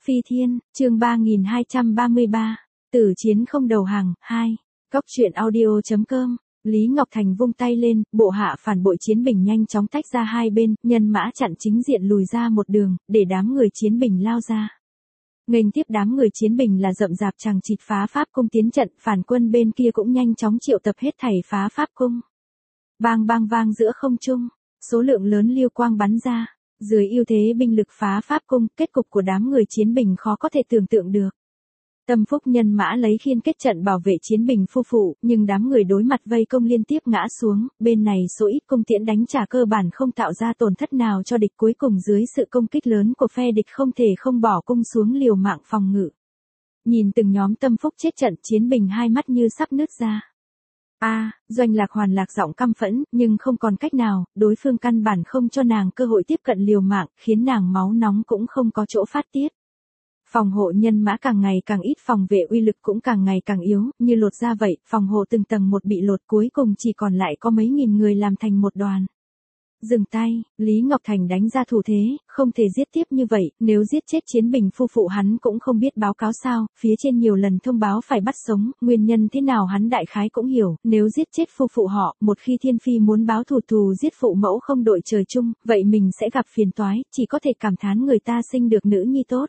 Phi Thiên, chương 3233, Tử chiến không đầu hàng, 2. Góc truyện audio.com. Lý Ngọc Thành vung tay lên, bộ hạ phản bội chiến bình nhanh chóng tách ra hai bên, nhân mã chặn chính diện lùi ra một đường, để đám người chiến bình lao ra. Nghênh tiếp đám người chiến bình là rậm rạp chằng chịt phá pháp cung tiến trận, phản quân bên kia cũng nhanh chóng triệu tập hết thảy phá pháp cung. Bang bang vang giữa không trung, số lượng lớn liêu quang bắn ra, dưới ưu thế binh lực phá pháp cung, kết cục của đám người chiến bình khó có thể tưởng tượng được. Tâm phúc nhân mã lấy khiên kết trận bảo vệ chiến bình phu phụ, nhưng đám người đối mặt vây công liên tiếp ngã xuống, bên này số ít cung tiễn đánh trả cơ bản không tạo ra tổn thất nào cho địch, cuối cùng dưới sự công kích lớn của phe địch không thể không bỏ cung xuống liều mạng phòng ngự. Nhìn từng nhóm tâm phúc chết trận, chiến bình hai mắt như sắp nứt ra. Doanh Lạc Hoàn lạc giọng căm phẫn, nhưng không còn cách nào, đối phương căn bản không cho nàng cơ hội tiếp cận liều mạng, khiến nàng máu nóng cũng không có chỗ phát tiết. Phòng hộ nhân mã càng ngày càng ít, phòng vệ uy lực cũng càng ngày càng yếu, như lột ra vậy, phòng hộ từng tầng một bị lột, cuối cùng chỉ còn lại có mấy nghìn người làm thành một đoàn. Dừng tay, Lý Ngọc Thành đánh ra thủ thế, không thể giết tiếp như vậy, nếu giết chết chiến bình phu phụ hắn cũng không biết báo cáo sao, phía trên nhiều lần thông báo phải bắt sống, nguyên nhân thế nào hắn đại khái cũng hiểu, nếu giết chết phu phụ họ, một khi Thiên Phi muốn báo thù giết phụ mẫu không đội trời chung, vậy mình sẽ gặp phiền toái, chỉ có thể cảm thán người ta sinh được nữ nhi tốt.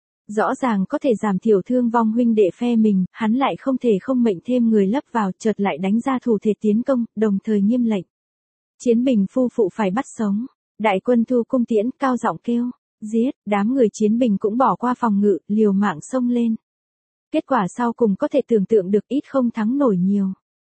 Rõ ràng có thể giảm thiểu thương vong huynh đệ phe mình, hắn lại không thể không mệnh thêm người lấp vào, chợt lại đánh ra thủ thế tiến công, đồng thời nghiêm lệnh. Chiến bình phu phụ phải bắt sống. Đại quân thu cung tiễn, cao giọng kêu, giết, đám người chiến bình cũng bỏ qua phòng ngự, liều mạng xông lên. Kết quả sau cùng có thể tưởng tượng được, ít không thắng nổi nhiều.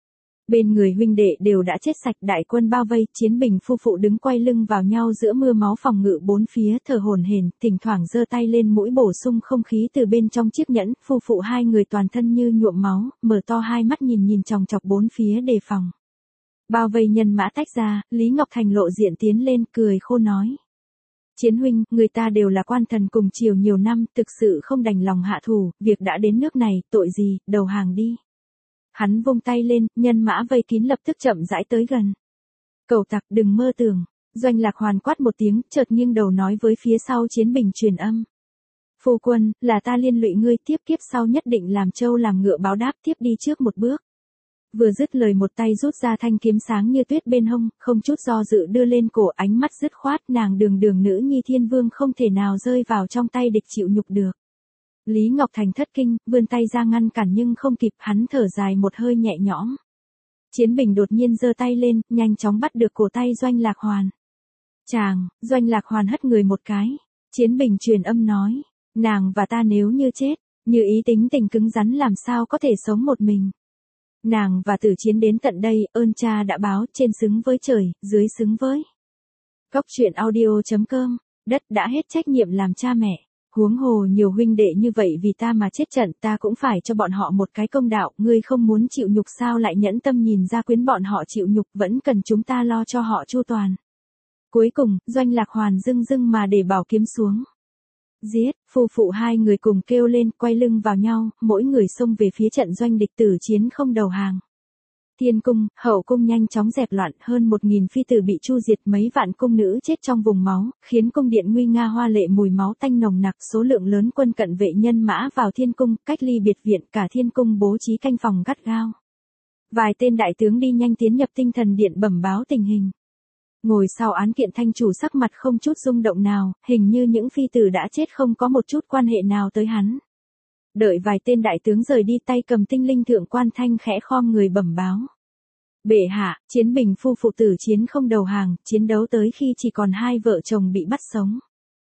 Bên người huynh đệ đều đã chết sạch, đại quân bao vây, chiến bình phu phụ đứng quay lưng vào nhau giữa mưa máu phòng ngự bốn phía, thở hổn hển, thỉnh thoảng giơ tay lên mũi bổ sung không khí từ bên trong chiếc nhẫn, phu phụ hai người toàn thân như nhuộm máu, mở to hai mắt nhìn chòng chọc bốn phía đề phòng. Bao vây nhân mã tách ra, Lý Ngọc Thành lộ diện tiến lên, cười khô nói. Chiến huynh, người ta đều là quan thần cùng triều nhiều năm, thực sự không đành lòng hạ thủ, việc đã đến nước này, tội gì, đầu hàng đi. Hắn vung tay lên, nhân mã vây kín lập tức chậm rãi tới gần. Cẩu tặc, đừng mơ tưởng. Doanh Lạc Hoàn quát một tiếng, chợt nghiêng đầu nói với phía sau chiến bình truyền âm. Phu quân, là ta liên lụy ngươi, tiếp kiếp sau nhất định làm trâu làm ngựa báo đáp, tiếp đi trước một bước. Vừa dứt lời một tay rút ra thanh kiếm sáng như tuyết bên hông, không chút do dự đưa lên cổ, ánh mắt dứt khoát, nàng đường nữ nhi thiên vương không thể nào rơi vào trong tay địch chịu nhục được. Lý Ngọc Thành thất kinh, vươn tay ra ngăn cản nhưng không kịp, hắn thở dài một hơi nhẹ nhõm. Chiến bình đột nhiên giơ tay lên, nhanh chóng bắt được cổ tay Doanh Lạc Hoàn. Chàng, Doanh Lạc Hoàn hất người một cái. Chiến bình truyền âm nói, nàng và ta nếu như chết, như ý tính tình cứng rắn làm sao có thể sống một mình. Nàng và tử chiến đến tận đây, ơn cha đã báo, trên xứng với trời, dưới xứng với. Góc truyện audio.com, đất đã hết trách nhiệm làm cha mẹ. Huống hồ nhiều huynh đệ như vậy vì ta mà chết trận, ta cũng phải cho bọn họ một cái công đạo, ngươi không muốn chịu nhục sao lại nhẫn tâm nhìn ra quyến bọn họ chịu nhục, vẫn cần chúng ta lo cho họ chu toàn. Cuối cùng, Doanh Lạc Hoàn dưng mà để bảo kiếm xuống. Giết, phu phụ hai người cùng kêu lên, quay lưng vào nhau, mỗi người xông về phía trận doanh địch, tử chiến không đầu hàng. Thiên cung, hậu cung nhanh chóng dẹp loạn, hơn 1000 phi tử bị chu diệt, mấy vạn cung nữ chết trong vùng máu, khiến cung điện nguy nga hoa lệ, mùi máu tanh nồng nặc, số lượng lớn quân cận vệ nhân mã vào thiên cung, cách ly biệt viện, cả thiên cung bố trí canh phòng gắt gao. Vài tên đại tướng đi nhanh tiến nhập tinh thần điện bẩm báo tình hình. Ngồi sau án kiện thanh chủ sắc mặt không chút rung động nào, hình như những phi tử đã chết không có một chút quan hệ nào tới hắn. Đợi vài tên đại tướng rời đi, tay cầm tinh linh thượng quan thanh khẽ khom người bẩm báo. Bệ hạ, chiến bình phu phụ tử chiến không đầu hàng, chiến đấu tới khi chỉ còn hai vợ chồng bị bắt sống.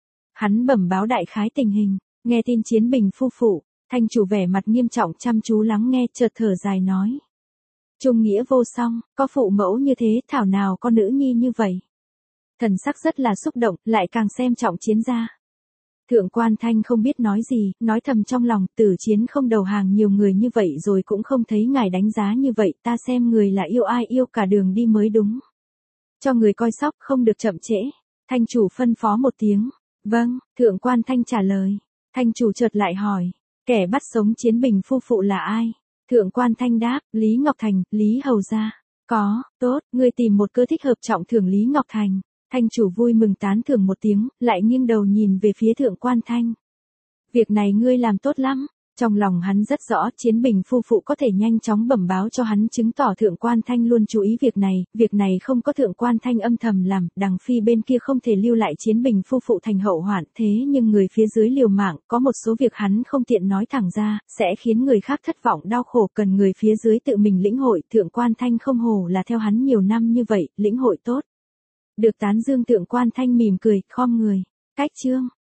Hắn bẩm báo đại khái tình hình, nghe tin chiến bình phu phụ, thanh chủ vẻ mặt nghiêm trọng chăm chú lắng nghe, chợt thở dài nói. Trung nghĩa vô song, có phụ mẫu như thế, thảo nào có nữ nhi như vậy. Thần sắc rất là xúc động, lại càng xem trọng chiến gia. Thượng quan thanh không biết nói gì, nói thầm trong lòng, tử chiến không đầu hàng nhiều người như vậy rồi cũng không thấy ngài đánh giá như vậy, ta xem người là yêu ai yêu cả đường đi mới đúng. Cho người coi sóc không được chậm trễ. Thanh chủ phân phó một tiếng. Vâng, thượng quan thanh trả lời. Thanh chủ chợt lại hỏi, kẻ bắt sống chiến bình phu phụ là ai? Thượng quan thanh đáp, Lý Ngọc Thành, Lý Hầu gia. Có, tốt, ngươi tìm một cơ thích hợp trọng thưởng Lý Ngọc Thành. Thanh chủ vui mừng tán thưởng một tiếng, lại nghiêng đầu nhìn về phía thượng quan thanh. Việc này ngươi làm tốt lắm. Trong lòng hắn rất rõ Chiến Bình phu phụ có thể nhanh chóng bẩm báo cho hắn, chứng tỏ Thượng Quan Thanh luôn chú ý việc này không có Thượng Quan Thanh âm thầm làm, Đằng Phi bên kia không thể lưu lại Chiến Bình phu phụ thành hậu hoạn, thế nhưng người phía dưới liều mạng, có một số việc hắn không tiện nói thẳng ra, sẽ khiến người khác thất vọng đau khổ, cần người phía dưới tự mình lĩnh hội, Thượng Quan Thanh không hồ là theo hắn nhiều năm như vậy, lĩnh hội tốt. Được tán dương Thượng Quan Thanh mỉm cười, khom người, cách chương.